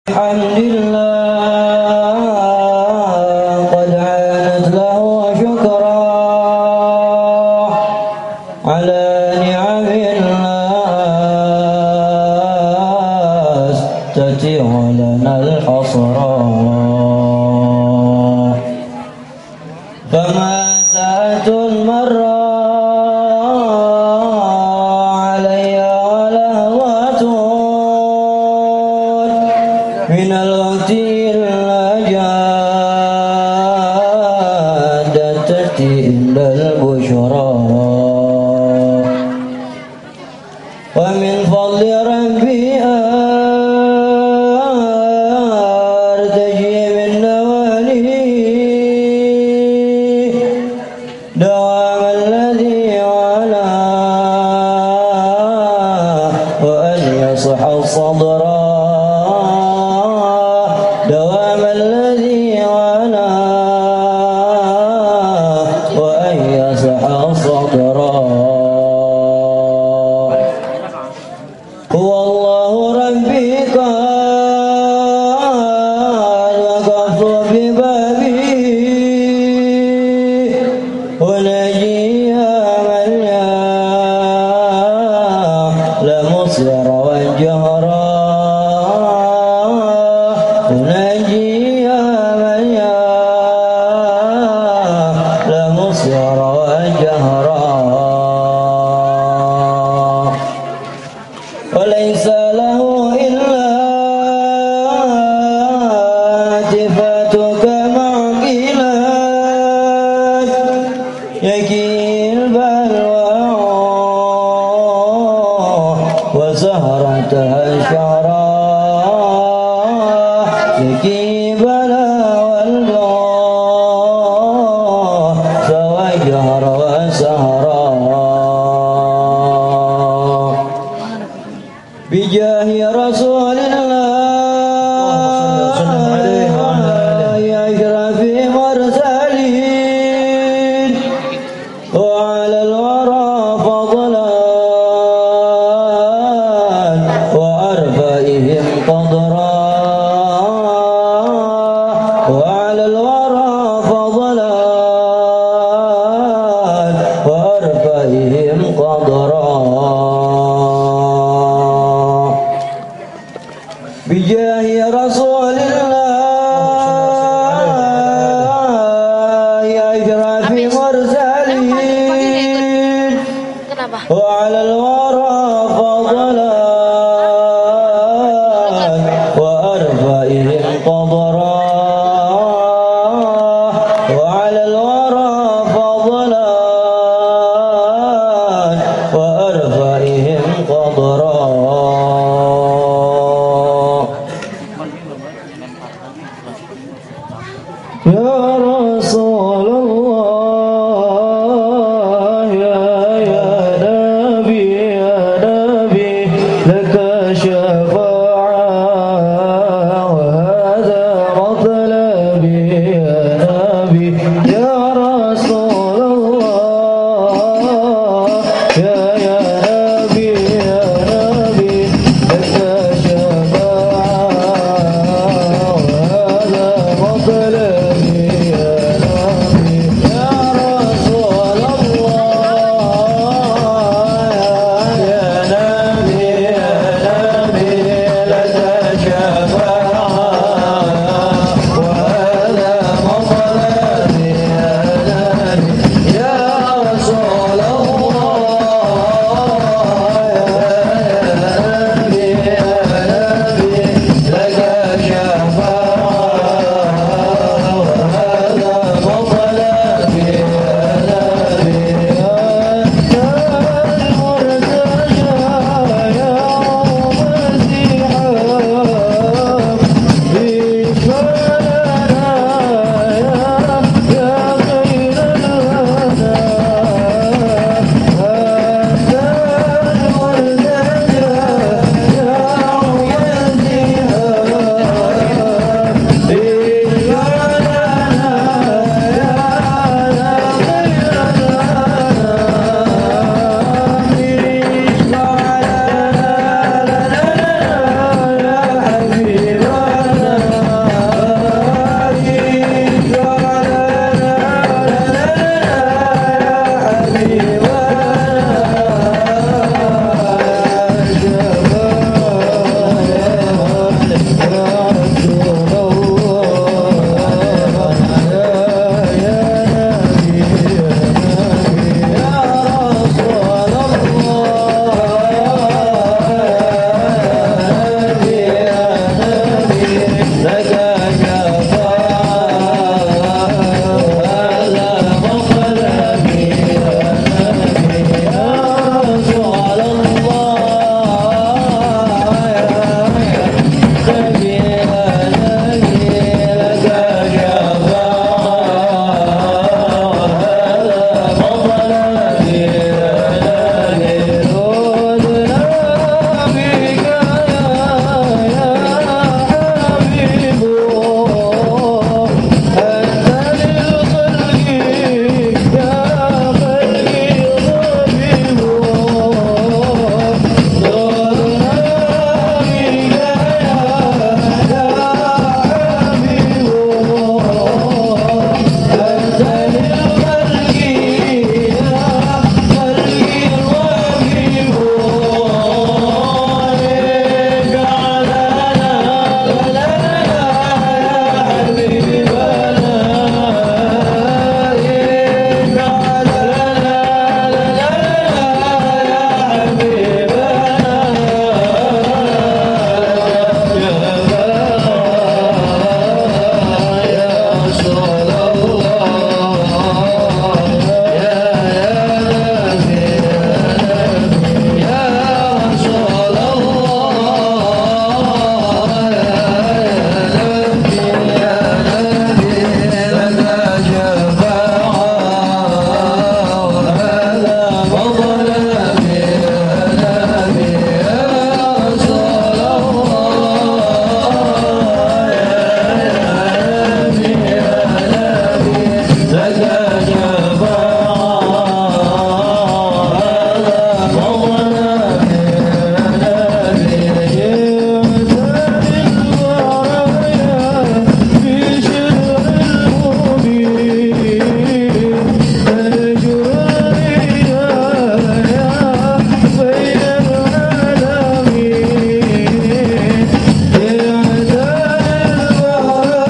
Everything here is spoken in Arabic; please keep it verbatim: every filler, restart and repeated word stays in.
الحمد لله قد عانت له شكرا على نعم الله تتيح لنا الحصرا فما ساعة مرة علي ولهوة من الوقت إلا جادت تأتي إلا البشرى ومن فضل ربي أرتجي من نواله دوام الذي على وأن يصح الصدر دوام الذي على وأن يصح الصدر هو الله ربي قال وقف ببابي ونجي من يعلم السر والجهر ونجي من يعلم السر والجهر وليس له إلا صفاتك معقلات يكي البلوى وسهرتها الشعرى يكي بلا والبوى سوى جهر وسهرى بجاه رسول الله يا أشرف المرسلين وعلى الورى فضلا وأرفعهم قدرا وعلى الورى فضلا وأرفعهم قدرا بجاه رسول الله يا أشرف المرسلين وعلى الورى فضلا وأرفعهم قدرا وعلى الورى فضلا وأرفعهم قدرا يا